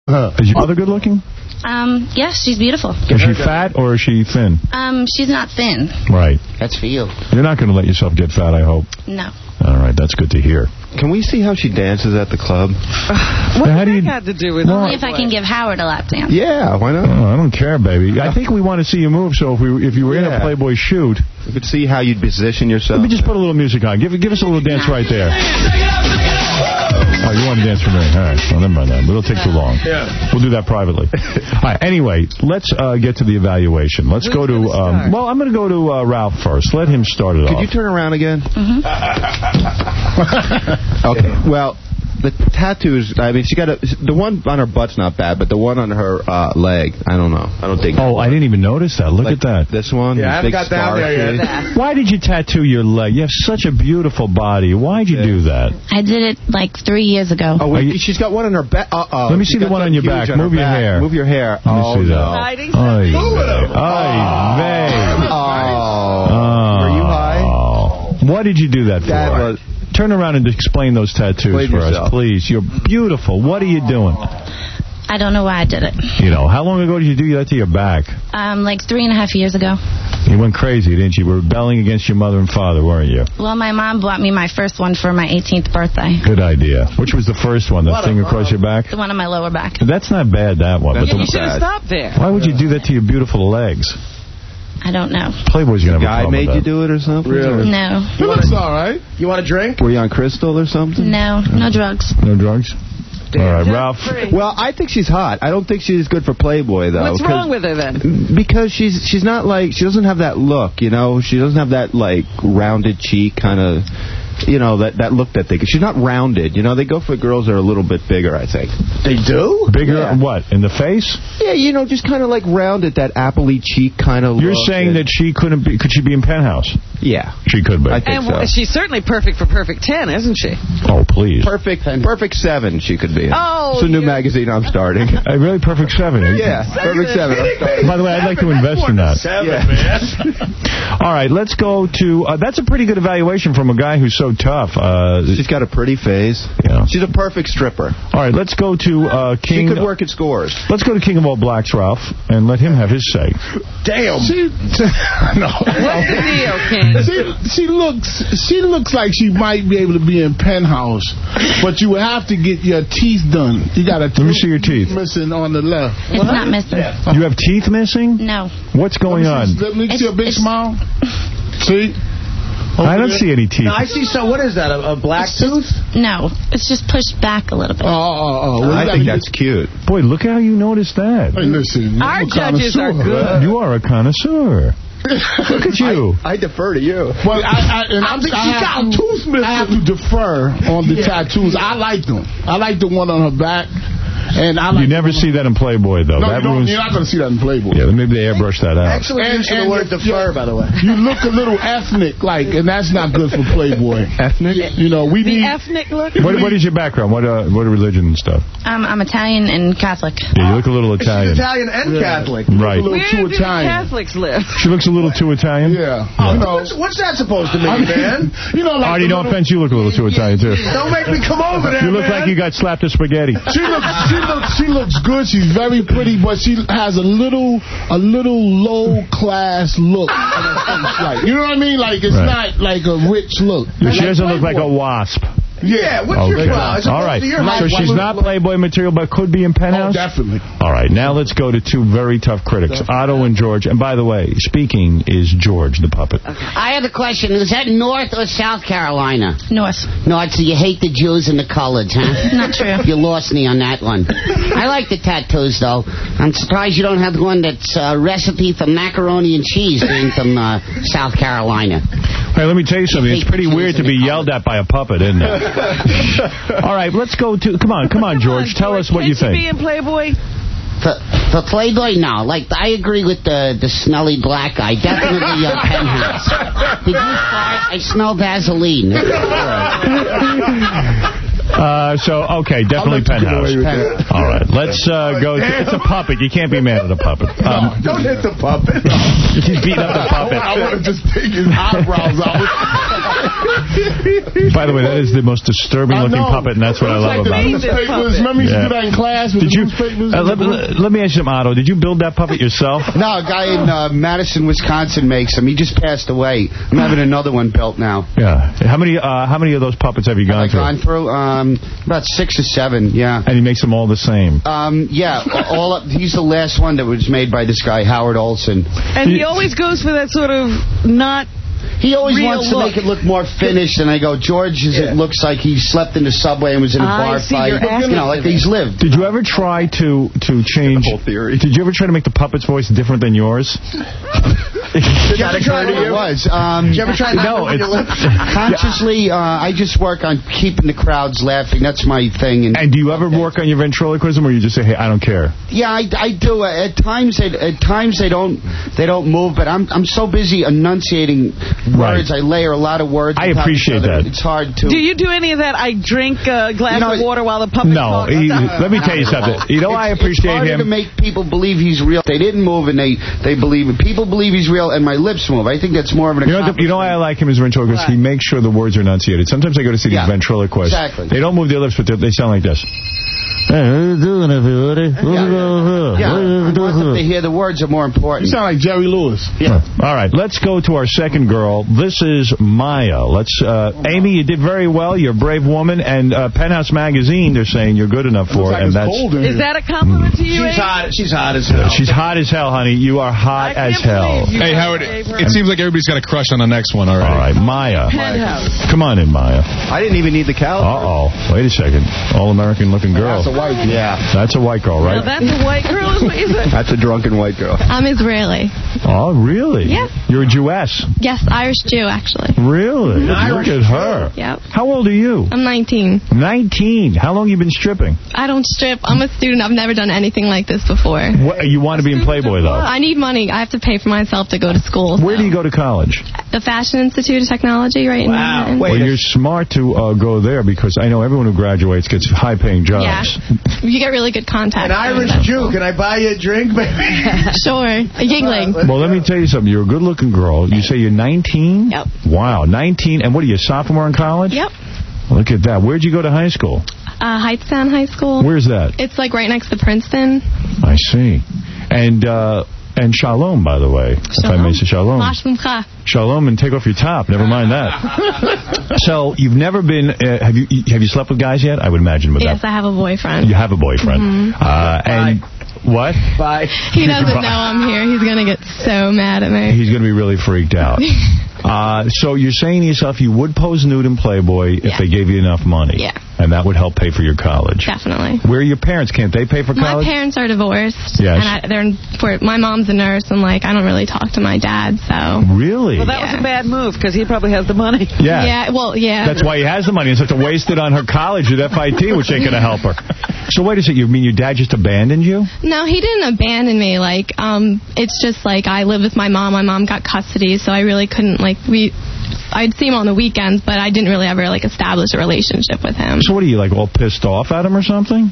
Is your mother good looking? Yes, she's beautiful. Is she fat or is she thin? She's not thin. Right. That's for you. You're not going to let yourself get fat, I hope. No. All right, that's good to hear. Can we see how she dances at the club? What does that have to do with Only if I can give Howard a lap dance. Yeah, why not? Oh, I don't care, baby. I think we want to see you move, so if you were in a Playboy shoot... We could see how you'd position yourself. Let me just put a little music on. Give us a little dance right there. Oh, you want to dance for me? All right. Well, never mind that. It'll take too long. Yeah. We'll do that privately. All right. Anyway, let's get to the evaluation. Let's go to... well, I'm going to go to Ralph first. Let him start it off. Could you turn around again? Mm-hmm. Okay. Well, the tattoos, I mean, she got the one on her butt's not bad, but the one on her leg, I don't know. I don't think... Oh, I didn't even notice that. Look at that. This one? Yeah, I haven't got down there yet. Why did you tattoo your leg? You have such a beautiful body. Why'd you do that? I did it like 3 years ago. Oh, wait, she's got one on her back. Uh-oh. Let me see the one on your back. Move your hair. Move your hair. Let me see that. Hiding Oy vey. Were you high? What did you do that for? Turn around and explain those tattoos for us, please. You're beautiful. What are you doing? I don't know why I did it. You know, how long ago did you do that to your back? Like 3.5 years ago. You went crazy, didn't you? You were rebelling against your mother and father, weren't you? Well, my mom bought me my first one for my 18th birthday. Good idea. Which was the first one? The thing across your back? The one on my lower back. That's not bad, that one. You should have stopped there. Why would you do that to your beautiful legs? I don't know. Playboy's going to have a problem Guy made with you that. do it or something? Really? No. It looks all right. You want a drink? Were you on crystal or something? No. No drugs. No drugs? All right, Ralph. Well, I think she's hot. I don't think she's good for Playboy, though. What's wrong with her, then? Because she's not like... She doesn't have that look, you know? She doesn't have that, like, rounded cheek kind of... You know, that look that they... She's not rounded. You know, they go for girls that are a little bit bigger, I think. They do? Bigger what? In the face? Yeah, you know, just kind of like rounded, that apple-y cheek kind of You're look. saying that she couldn't be... Could she be in Penthouse? Yeah. She could be. I think so. She's certainly perfect for Perfect 10, isn't she? Oh, please. Perfect 7 she could be in. Oh, it's a new magazine I'm starting. Really? Perfect 7? Yeah, Perfect 7. I'm starting. By the way, I'd like to invest in that. 7, Yeah. man. All right, let's go to... that's a pretty good evaluation from a guy who's so tough. She's got a pretty face. Yeah. She's a perfect stripper. All right, let's go to King... She could work at Scores. Let's go to King of All Blacks, Ralph, and let him have his say. Damn. No. What's the deal, King? She looks like she might be able to be in Penthouse, but you would have to get your teeth done. You got a Let me see your teeth. missing on the left. It's not missing. You have teeth missing? No. What's going on? Let me see a big smile. See? I don't see any teeth. No, I see some. What is that? A black tooth? No. It's just pushed back a little bit. Well, I think that's cute. Boy, look how you noticed that. Hey, listen. Our judges are good. You are a connoisseur. Look at you. I defer to you. Well, I have to defer on the tattoos. I like them. I like the one on her back. And I like you never see that in Playboy, though. No, that you're not going to see that in Playboy. Yeah, maybe they airbrush that out. Excellent use of the word defer, by the way. You look a little ethnic, and that's not good for Playboy. Ethnic? You know, we need... The ethnic look? What is your background? What religion and stuff? I'm Italian and Catholic. Yeah, you look a little Italian. She's Italian and Catholic. Right. Where do the Catholics live? She looks a little too Italian? Yeah. What's that supposed to mean, man? You know, like Artie, no offense, you look a little too Italian, too. Don't make me come over there, You look like you got slapped with spaghetti. She looks good. She's very pretty, but she has a little low class look. You know what I mean? Like, it's not like a rich look. She doesn't look like a wasp. Yeah, what's your problem? All right. So she's not Playboy material, but could be in Penthouse? Oh, definitely. All right. Now let's go to two very tough critics, Otto and George. And by the way, speaking is George, the puppet. I have a question. Is that North or South Carolina? North. North, so you hate the Jews and the coloreds, huh? Not true. You lost me on that one. I like the tattoos, though. I'm surprised you don't have one that's a recipe for macaroni and cheese being from South Carolina. Hey, let me tell you something. It's pretty weird to be yelled at by a puppet, isn't it? All right, let's go to... Come on, George. Tell us what you think. Can she be in Playboy? For Playboy, no. Like, I agree with the smelly black guy. Definitely Penthouse. Did you fart? I smell Vaseline. Okay, definitely Penthouse. All right, let's go. It's a puppet. You can't be mad at a puppet. Don't hit the puppet. He's beating up the puppet. I want to just take his eyebrows out. By the way, that is the most disturbing-looking puppet, and that's what I love about it. Remember you used to do that in class with the newspapers? Let me ask you, Otto, did you build that puppet yourself? No, a guy in Madison, Wisconsin makes them. He just passed away. I'm having another one built now. Yeah. How many of those puppets have you gone through? I've gone through about 6 or 7, yeah. And he makes them all the same? Yeah. He's the last one that was made by this guy, Howard Olson. And he always goes for that sort of not... He always real wants to make it look more finished, and I go, George, it looks like he slept in the subway and was in a bar fight. You know, like he's lived. Did you ever try to change... The whole theory. Did you ever try to make the puppet's voice different than yours? Did that occur to you? It was. Did you ever try to your lips? Consciously, I just work on keeping the crowds laughing. That's my thing. And do you ever work on your ventriloquism, or you just say, hey, I don't care? Yeah, I do. At times they don't move, but I'm so busy enunciating words. I layer a lot of words. I appreciate that. It's hard to... Do you do any of that? I drink a glass of water while the puppet talks? No, let me tell you something. You know, I appreciate him. It's harder to make people believe he's real. They didn't move, and they believe it. People believe he's real, and my lips move. I think that's more of an accomplishment. You know why I like him as a ventriloquist? He makes sure the words are enunciated. Sometimes I go to see these ventriloquists. Exactly. They don't move their lips, but they sound like this. I want them to hear the words are more important. You sound like Jerry Lewis. Yeah. All right, let's go to our second girl. This is Maya. Amy, you did very well. You're a brave woman, and Penthouse Magazine, they're saying you're good enough for it. Is that a compliment to you? She's hot as hell. She's hot as hell, honey. You are hot as hell. Hey, Howard, it seems like everybody's got a crush on the next one already. All right, Maya. Penthouse. Come on in, Maya. I didn't even need the cow. Uh-oh. Wait a second. All-American looking girl. That's a white girl. Yeah. That's a white girl, right? Now that's a white girl, is what you said? That's a drunken white girl. I'm Israeli. Oh, really? Yeah. You're a Jewess. Yes, Irish Jew, actually. Really? Look at her. Yep. How old are you? I'm 19. 19. How long have you been stripping? I don't strip. I'm a student. I've never done anything like this before. You want to be in Playboy, though? I need money. I have to pay for myself to go to school. Where do you go to college? The Fashion Institute of Technology, right in Manhattan. Well, you're smart to go there, because I know everyone who graduates gets high-paying jobs. Yeah. You get really good contact. An Irish Jew. Can I buy you a drink, baby? Sure. A Yingling. Well, let me tell you something. You're a good-looking girl. You say you're 19? Yep. Wow, 19. And what are you, a sophomore in college? Yep. Look at that. Where'd you go to high school? Heightstown High School. Where's that? It's like right next to Princeton. I see. And shalom, by the way. If I may say shalom. Shalom, and take off your top. Never mind that. So, you've never been... have you slept with guys yet? I would imagine with that. Yes, I have a boyfriend. You have a boyfriend. And... What? Bye. He doesn't know I'm here. He's going to get so mad at me. He's going to be really freaked out. So you're saying to yourself you would pose nude in Playboy if they gave you enough money. Yeah. And that would help pay for your college. Definitely. Where are your parents? Can't they pay for college? My parents are divorced. Yes. And my mom's a nurse, and I don't really talk to my dad, so... Really? Well, that was a bad move, because he probably has the money. Yeah. Yeah, well, yeah. That's why he has the money. It's such to waste it on her college at FIT, which ain't going to help her. So wait a second. You mean your dad just abandoned you? No, he didn't abandon me. It's just I lived with my mom. My mom got custody, so I really couldn't, I'd see him on the weekends, but I didn't really ever establish a relationship with him. So what are you, all pissed off at him or something?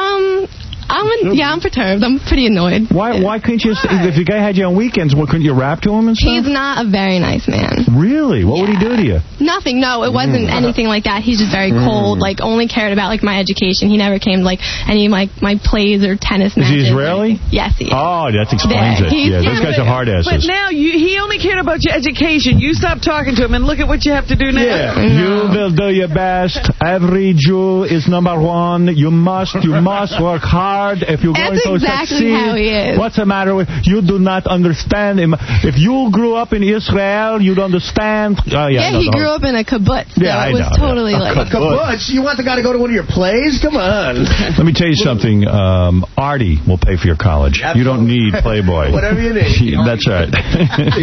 I'm perturbed. I'm pretty annoyed. Why couldn't you, if the guy had you on weekends, couldn't you rap to him and stuff? He's not a very nice man. Really? What would he do to you? Nothing. No, it wasn't anything like that. He's just very cold, only cared about, my education. He never came to, any of my plays or tennis matches. Is he Israeli? Yes, he is. Oh, that explains it. Yeah, those guys are hard asses. But now, he only cared about your education. You stop talking to him, and look at what you have to do now. Yeah. You will do your best. Every Jew is number one. You must work hard if you're going to succeed. That's exactly how he is. What's the matter with you? Do not understand him. If you grew up in Israel, you'd understand. He grew up in a kibbutz. So yeah, it was totally a kibbutz? You want the guy to go to one of your plays? Come on. Let me tell you something. Artie will pay for your college. Absolutely. You don't need Playboy. Whatever you need. That's right.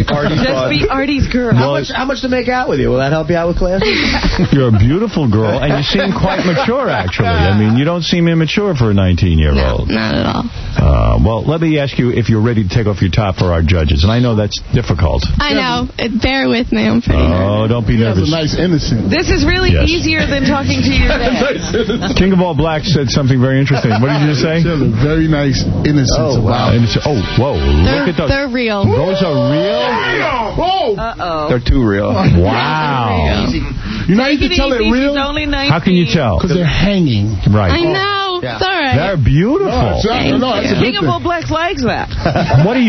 Just be Artie's girl. How much to make out with you? Will that help you out with classes? You're a beautiful girl, and You seem quite mature, actually. I mean, you don't seem immature for a 19-year-old. No, not at all. Well, let me ask you if you're ready to take off your top for our judges. And I know that's difficult. I know. Bear with me. I'm pretty nervous. Oh, don't be nervous. He has a nice innocent. This is really easier than talking to your dad. King of All Blacks said something very interesting. What did you just say? She has a very nice innocence about it. Oh, whoa. Look at those. They're real. Those are real? Whoa! Uh-oh. They're too real. Wow. You know, you can tell they're real. Only 19. How can you tell? Because they're hanging. Right. I know. It's all right. They're beautiful. No, that's a good King of thing. All Blacks likes that. What do you